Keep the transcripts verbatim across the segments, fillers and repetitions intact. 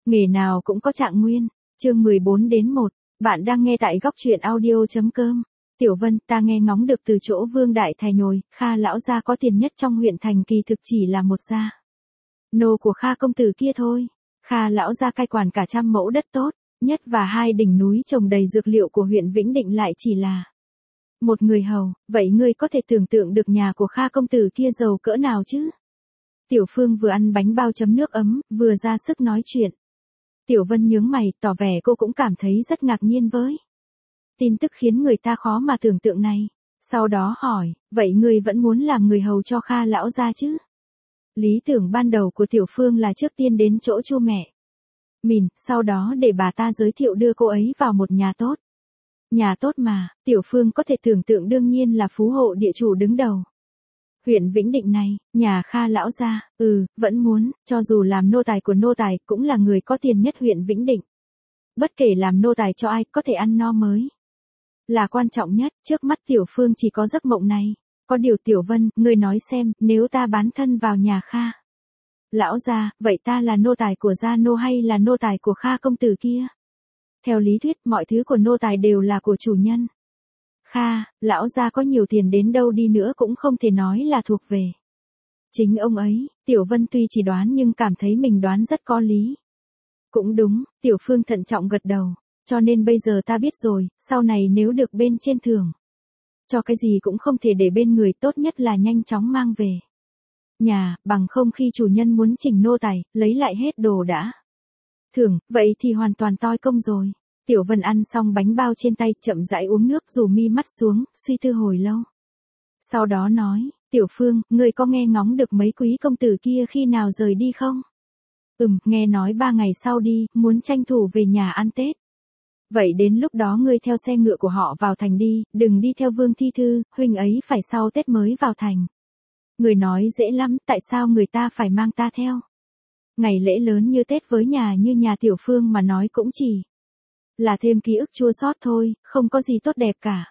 Nghề nào cũng có trạng nguyên. Chương mười bốn đến một. Bạn đang nghe tại góc truyện audio chấm com. Tiểu Vân, ta nghe ngóng được từ chỗ Vương Đại Thầy Nhồi, Kha lão gia có tiền nhất trong huyện thành, kỳ thực chỉ là một gia nô của Kha công tử kia thôi. Kha lão gia cai quản cả trăm mẫu đất tốt nhất và hai đỉnh núi trồng đầy dược liệu của huyện Vĩnh Định, lại chỉ là một người hầu. Vậy ngươi có thể tưởng tượng được nhà của Kha công tử kia giàu cỡ nào chứ? Tiểu Phương vừa ăn bánh bao chấm nước ấm, vừa ra sức nói chuyện. Tiểu Vân nhướng mày, tỏ vẻ cô cũng cảm thấy rất ngạc nhiên với tin tức khiến người ta khó mà tưởng tượng này. Sau đó hỏi, vậy ngươi vẫn muốn làm người hầu cho Kha lão gia chứ? Lý tưởng ban đầu của Tiểu Phương là trước tiên đến chỗ Chu mẹ Mìn, sau đó để bà ta giới thiệu đưa cô ấy vào một nhà tốt. Nhà tốt mà, Tiểu Phương có thể tưởng tượng đương nhiên là phú hộ địa chủ đứng đầu huyện Vĩnh Định này. Nhà Kha lão gia, ừ, vẫn muốn, cho dù làm nô tài của nô tài, cũng là người có tiền nhất huyện Vĩnh Định. Bất kể làm nô tài cho ai, có thể ăn no mới là quan trọng nhất. Trước mắt Tiểu Phương chỉ có giấc mộng này. Có điều Tiểu Vân, ngươi nói xem, nếu ta bán thân vào nhà Kha lão gia, vậy ta là nô tài của gia nô hay là nô tài của Kha công tử kia? Theo lý thuyết, mọi thứ của nô tài đều là của chủ nhân. Kha lão gia có nhiều tiền đến đâu đi nữa cũng không thể nói là thuộc về chính ông ấy. Tiểu Vân tuy chỉ đoán nhưng cảm thấy mình đoán rất có lý. Cũng đúng, Tiểu Phương thận trọng gật đầu. Cho nên bây giờ ta biết rồi, sau này nếu được bên trên thưởng cho cái gì cũng không thể để bên người, tốt nhất là nhanh chóng mang về nhà, bằng không khi chủ nhân muốn chỉnh nô tài, lấy lại hết đồ đã thưởng, vậy thì hoàn toàn toi công rồi. Tiểu Vân ăn xong bánh bao trên tay, chậm rãi uống nước, rủ mi mắt xuống, suy tư hồi lâu. Sau đó nói, Tiểu Phương, ngươi có nghe ngóng được mấy quý công tử kia khi nào rời đi không? Ừm, nghe nói ba ngày sau đi, muốn tranh thủ về nhà ăn Tết. Vậy đến lúc đó ngươi theo xe ngựa của họ vào thành đi, đừng đi theo Vương Thi Thư, huynh ấy phải sau Tết mới vào thành. Người nói dễ lắm, tại sao người ta phải mang ta theo? Ngày lễ lớn như Tết với nhà như nhà Tiểu Phương mà nói cũng chỉ là thêm ký ức chua xót thôi, không có gì tốt đẹp cả.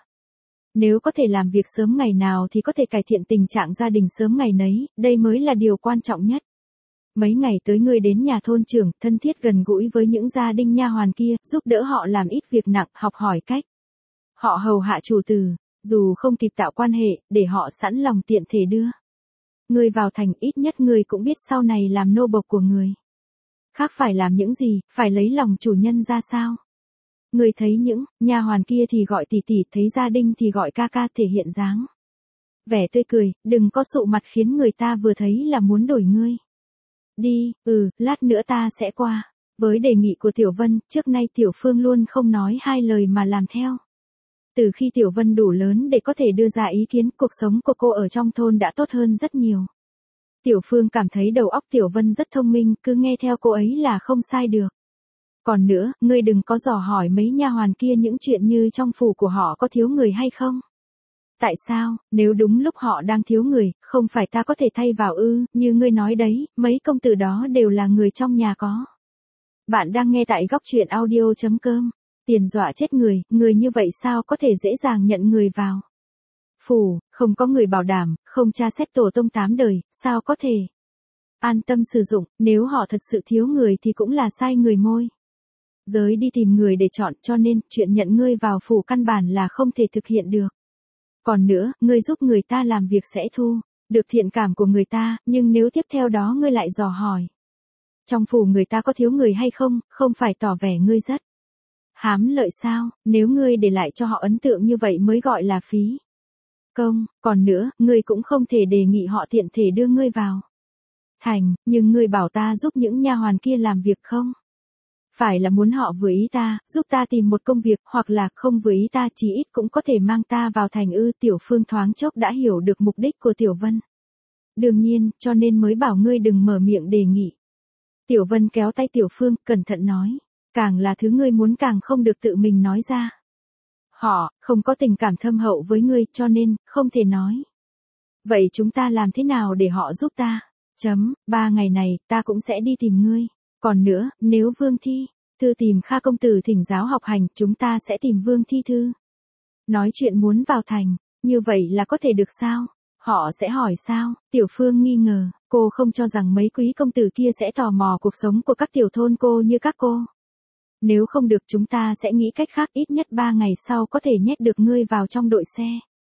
Nếu có thể làm việc sớm ngày nào thì có thể cải thiện tình trạng gia đình sớm ngày nấy, đây mới là điều quan trọng nhất. Mấy ngày tới ngươi đến nhà thôn trưởng, thân thiết gần gũi với những gia đình nha hoàn kia, giúp đỡ họ làm ít việc nặng, học hỏi cách họ hầu hạ chủ tử, dù không kịp tạo quan hệ, để họ sẵn lòng tiện thể đưa ngươi vào thành, ít nhất ngươi cũng biết sau này làm nô bộc của người khác phải làm những gì, phải lấy lòng chủ nhân ra sao. Ngươi thấy những nha hoàn kia thì gọi tỷ tỷ, thấy gia đình thì gọi ca ca, thể hiện dáng vẻ tươi cười, đừng có sụ mặt khiến người ta vừa thấy là muốn đổi ngươi. Đi, ừ, lát nữa ta sẽ qua. Với đề nghị của Tiểu Vân, trước nay Tiểu Phương luôn không nói hai lời mà làm theo. Từ khi Tiểu Vân đủ lớn để có thể đưa ra ý kiến, cuộc sống của cô ở trong thôn đã tốt hơn rất nhiều. Tiểu Phương cảm thấy đầu óc Tiểu Vân rất thông minh, cứ nghe theo cô ấy là không sai được. Còn nữa, ngươi đừng có dò hỏi mấy nha hoàn kia những chuyện như trong phủ của họ có thiếu người hay không. Tại sao, nếu đúng lúc họ đang thiếu người, không phải ta có thể thay vào ư, như ngươi nói đấy, mấy công tử đó đều là người trong nhà có. Bạn đang nghe tại góc truyện audio chấm com. Tiền dọa chết người, người như vậy sao có thể dễ dàng nhận người vào phủ, không có người bảo đảm, không tra xét tổ tông tám đời, sao có thể an tâm sử dụng. Nếu họ thật sự thiếu người thì cũng là sai người môi giới đi tìm người để chọn, cho nên chuyện nhận ngươi vào phủ căn bản là không thể thực hiện được. Còn nữa, ngươi giúp người ta làm việc sẽ thu được thiện cảm của người ta, nhưng nếu tiếp theo đó ngươi lại dò hỏi trong phủ người ta có thiếu người hay không, không phải tỏ vẻ ngươi rất hám lợi sao? Nếu ngươi để lại cho họ ấn tượng như vậy mới gọi là phí công. Còn nữa, ngươi cũng không thể đề nghị họ tiện thể đưa ngươi vào thành, nhưng ngươi bảo ta giúp những nha hoàn kia làm việc không? Phải là muốn họ vừa ý ta, giúp ta tìm một công việc, hoặc là không vừa ý ta, chí ít cũng có thể mang ta vào thành ư. Tiểu Phương thoáng chốc đã hiểu được mục đích của Tiểu Vân. Đương nhiên, cho nên mới bảo ngươi đừng mở miệng đề nghị. Tiểu Vân kéo tay Tiểu Phương, cẩn thận nói. Càng là thứ ngươi muốn càng không được tự mình nói ra. Họ, không có tình cảm thâm hậu với ngươi, cho nên, không thể nói. Vậy chúng ta làm thế nào để họ giúp ta? Chấm, ba ngày này, ta cũng sẽ đi tìm ngươi. Còn nữa, nếu Vương Thi Thư tìm Kha công tử thỉnh giáo học hành, chúng ta sẽ tìm Vương Thi Thư nói chuyện muốn vào thành, như vậy là có thể được sao? Họ sẽ hỏi sao? Tiểu Phương nghi ngờ, cô không cho rằng mấy quý công tử kia sẽ tò mò cuộc sống của các tiểu thôn cô như các cô. Nếu không được chúng ta sẽ nghĩ cách khác, ít nhất ba ngày sau có thể nhét được ngươi vào trong đội xe.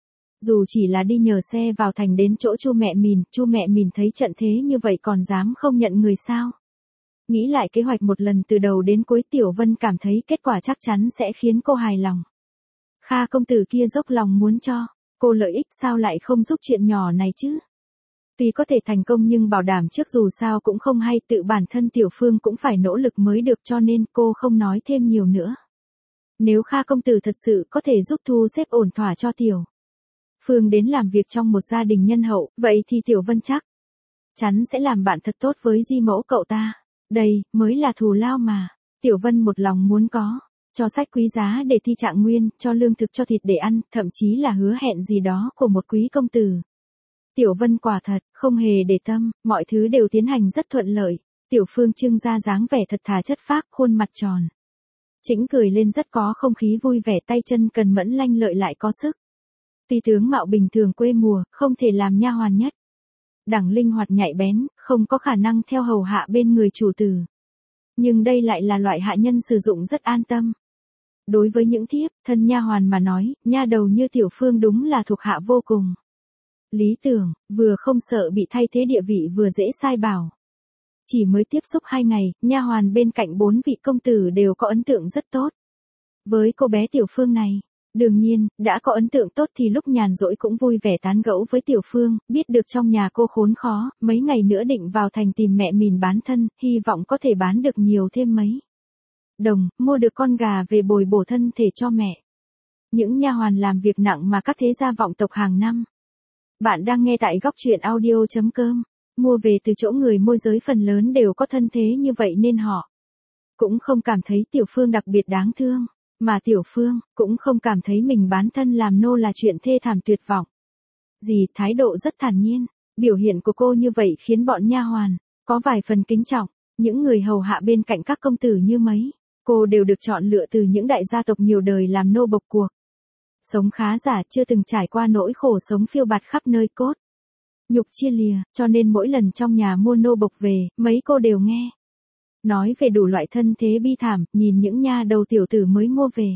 Dù chỉ là đi nhờ xe vào thành đến chỗ Chu mẹ Mìn, Chu mẹ Mìn thấy trận thế như vậy còn dám không nhận người sao? Nghĩ lại kế hoạch một lần từ đầu đến cuối, Tiểu Vân cảm thấy kết quả chắc chắn sẽ khiến cô hài lòng. Kha công tử kia dốc lòng muốn cho cô lợi ích, sao lại không giúp chuyện nhỏ này chứ? Tuy có thể thành công nhưng bảo đảm trước dù sao cũng không hay, tự bản thân Tiểu Phương cũng phải nỗ lực mới được, cho nên cô không nói thêm nhiều nữa. Nếu Kha công tử thật sự có thể giúp thu xếp ổn thỏa cho Tiểu Phương đến làm việc trong một gia đình nhân hậu, vậy thì Tiểu Vân chắc chắn sẽ làm bạn thật tốt với di mẫu cậu ta. Đây mới là thù lao mà Tiểu Vân một lòng muốn có. Cho sách quý giá để thi trạng nguyên, cho lương thực, cho thịt để ăn, thậm chí là hứa hẹn gì đó của một quý công tử. Tiểu Vân quả thật không hề để tâm, mọi thứ đều tiến hành rất thuận lợi. Tiểu Phương trưng ra dáng vẻ thật thà chất phác, khuôn mặt tròn chỉnh cười lên rất có không khí vui vẻ, tay chân cần mẫn lanh lợi lại có sức. Tuy tướng mạo bình thường quê mùa, không thể làm nha hoàn nhất đẳng linh hoạt nhạy bén, không có khả năng theo hầu hạ bên người chủ tử. Nhưng đây lại là loại hạ nhân sử dụng rất an tâm. Đối với những thiếp thân nha hoàn mà nói, nha đầu như Tiểu Phương đúng là thuộc hạ vô cùng lý tưởng, vừa không sợ bị thay thế địa vị vừa dễ sai bảo. Chỉ mới tiếp xúc hai ngày, nha hoàn bên cạnh bốn vị công tử đều có ấn tượng rất tốt với cô bé Tiểu Phương này. Đương nhiên, đã có ấn tượng tốt thì lúc nhàn rỗi cũng vui vẻ tán gẫu với Tiểu Phương, biết được trong nhà cô khốn khó, mấy ngày nữa định vào thành tìm mẹ Mìn bán thân, hy vọng có thể bán được nhiều thêm mấy đồng, mua được con gà về bồi bổ thân thể cho mẹ. Những nha hoàn làm việc nặng mà các thế gia vọng tộc hàng năm. Bạn đang nghe tại góc truyện audio chấm com. Mua về từ chỗ người môi giới phần lớn đều có thân thế như vậy nên họ cũng không cảm thấy Tiểu Phương đặc biệt đáng thương. Mà Tiểu Phương cũng không cảm thấy mình bán thân làm nô là chuyện thê thảm tuyệt vọng gì, thái độ rất thản nhiên. Biểu hiện của cô như vậy khiến bọn nha hoàn có vài phần kính trọng. Những người hầu hạ bên cạnh các công tử như mấy cô đều được chọn lựa từ những đại gia tộc nhiều đời làm nô bộc cuộc sống khá giả, chưa từng trải qua nỗi khổ sống phiêu bạt khắp nơi cốt nhục chia lìa, cho nên mỗi lần trong nhà mua nô bộc về, mấy cô đều nghe nói về đủ loại thân thế bi thảm. Nhìn những nha đầu tiểu tử mới mua về,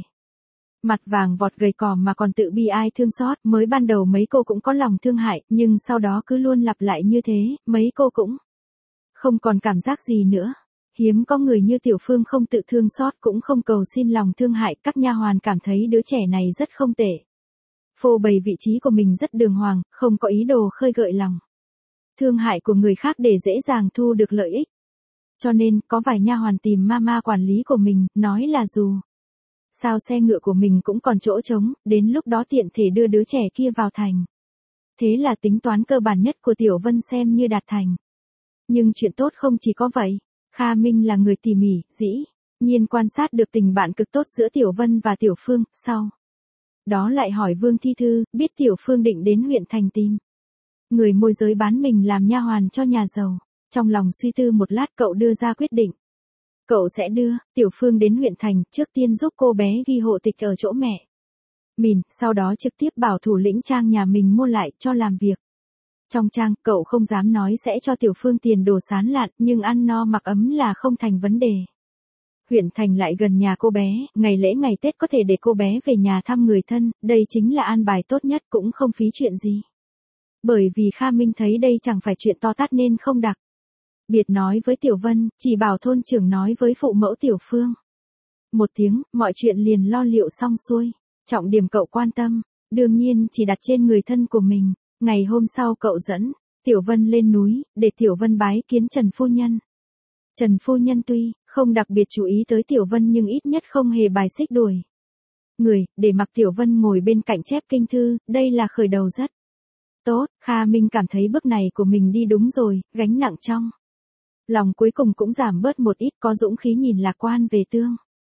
mặt vàng vọt gầy còm mà còn tự bi ai thương xót, mới ban đầu mấy cô cũng có lòng thương hại, nhưng sau đó cứ luôn lặp lại như thế, mấy cô cũng không còn cảm giác gì nữa. Hiếm có người như Tiểu Phương không tự thương xót cũng không cầu xin lòng thương hại. Các nha hoàn cảm thấy đứa trẻ này rất không tệ, phô bày vị trí của mình rất đường hoàng, không có ý đồ khơi gợi lòng thương hại của người khác để dễ dàng thu được lợi ích. Cho nên, có vài nha hoàn tìm mama quản lý của mình, nói là dù sao xe ngựa của mình cũng còn chỗ trống, đến lúc đó tiện thể đưa đứa trẻ kia vào thành. Thế là tính toán cơ bản nhất của Tiểu Vân xem như đạt thành. Nhưng chuyện tốt không chỉ có vậy. Kha Minh là người tỉ mỉ, dĩ nhiên quan sát được tình bạn cực tốt giữa Tiểu Vân và Tiểu Phương, sau đó lại hỏi Vương Thi Thư, biết Tiểu Phương định đến huyện thành tìm người môi giới bán mình làm nha hoàn cho nhà giàu. Trong lòng suy tư một lát, cậu đưa ra quyết định. Cậu sẽ đưa Tiểu Phương đến huyện thành, trước tiên giúp cô bé ghi hộ tịch ở chỗ mẹ Mìn, sau đó trực tiếp bảo thủ lĩnh trang nhà mình mua lại cho làm việc. Trong trang, cậu không dám nói sẽ cho Tiểu Phương tiền đồ sán lạn, nhưng ăn no mặc ấm là không thành vấn đề. Huyện thành lại gần nhà cô bé, ngày lễ ngày Tết có thể để cô bé về nhà thăm người thân, đây chính là an bài tốt nhất, cũng không phí chuyện gì. Bởi vì Kha Minh thấy đây chẳng phải chuyện to tát nên không đặc biệt nói với Tiểu Vân, chỉ bảo thôn trưởng nói với phụ mẫu Tiểu Phương một tiếng, mọi chuyện liền lo liệu xong xuôi. Trọng điểm cậu quan tâm, đương nhiên chỉ đặt trên người thân của mình. Ngày hôm sau cậu dẫn Tiểu Vân lên núi, để Tiểu Vân bái kiến Trần Phu Nhân. Trần Phu Nhân tuy không đặc biệt chú ý tới Tiểu Vân nhưng ít nhất không hề bài xích đuổi người, để mặc Tiểu Vân ngồi bên cạnh chép kinh thư, đây là khởi đầu rất tốt. Kha Minh cảm thấy bước này của mình đi đúng rồi, gánh nặng trong lòng cuối cùng cũng giảm bớt một ít, có dũng khí nhìn lạc quan về tương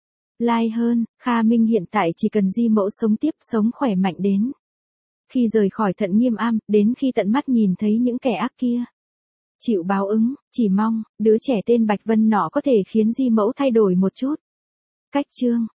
lai hơn. Kha Minh hiện tại chỉ cần di mẫu sống tiếp, sống khỏe mạnh đến khi rời khỏi Thận Nghiêm Am, đến khi tận mắt nhìn thấy những kẻ ác kia chịu báo ứng, chỉ mong đứa trẻ tên Bạch Vân nọ có thể khiến di mẫu thay đổi một chút cách chương.